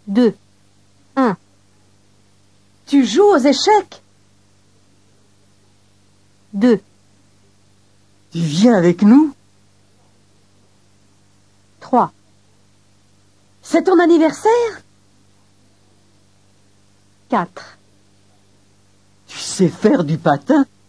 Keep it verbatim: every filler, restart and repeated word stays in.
deux. un. Tu joues aux échecs? deux. Tu viens avec nous? trois. C'est ton anniversaire? quatre. Tu sais faire du patin?